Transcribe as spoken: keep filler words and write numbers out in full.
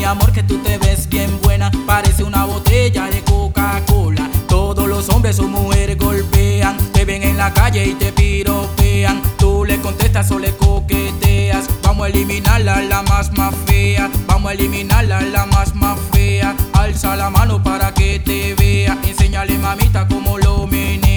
mi amor, que tú te ves bien buena. Parece una botella de Coca-Cola. Todos los hombres o mujeres golpean, te ven en la calle y te piropean. Tú le contestas o le coqueteas. Vamos a eliminarla, la más más fea. Vamos a eliminarla, la más más fea. Alza la mano para que te vea. Enséñale, mamita, cómo lo menea.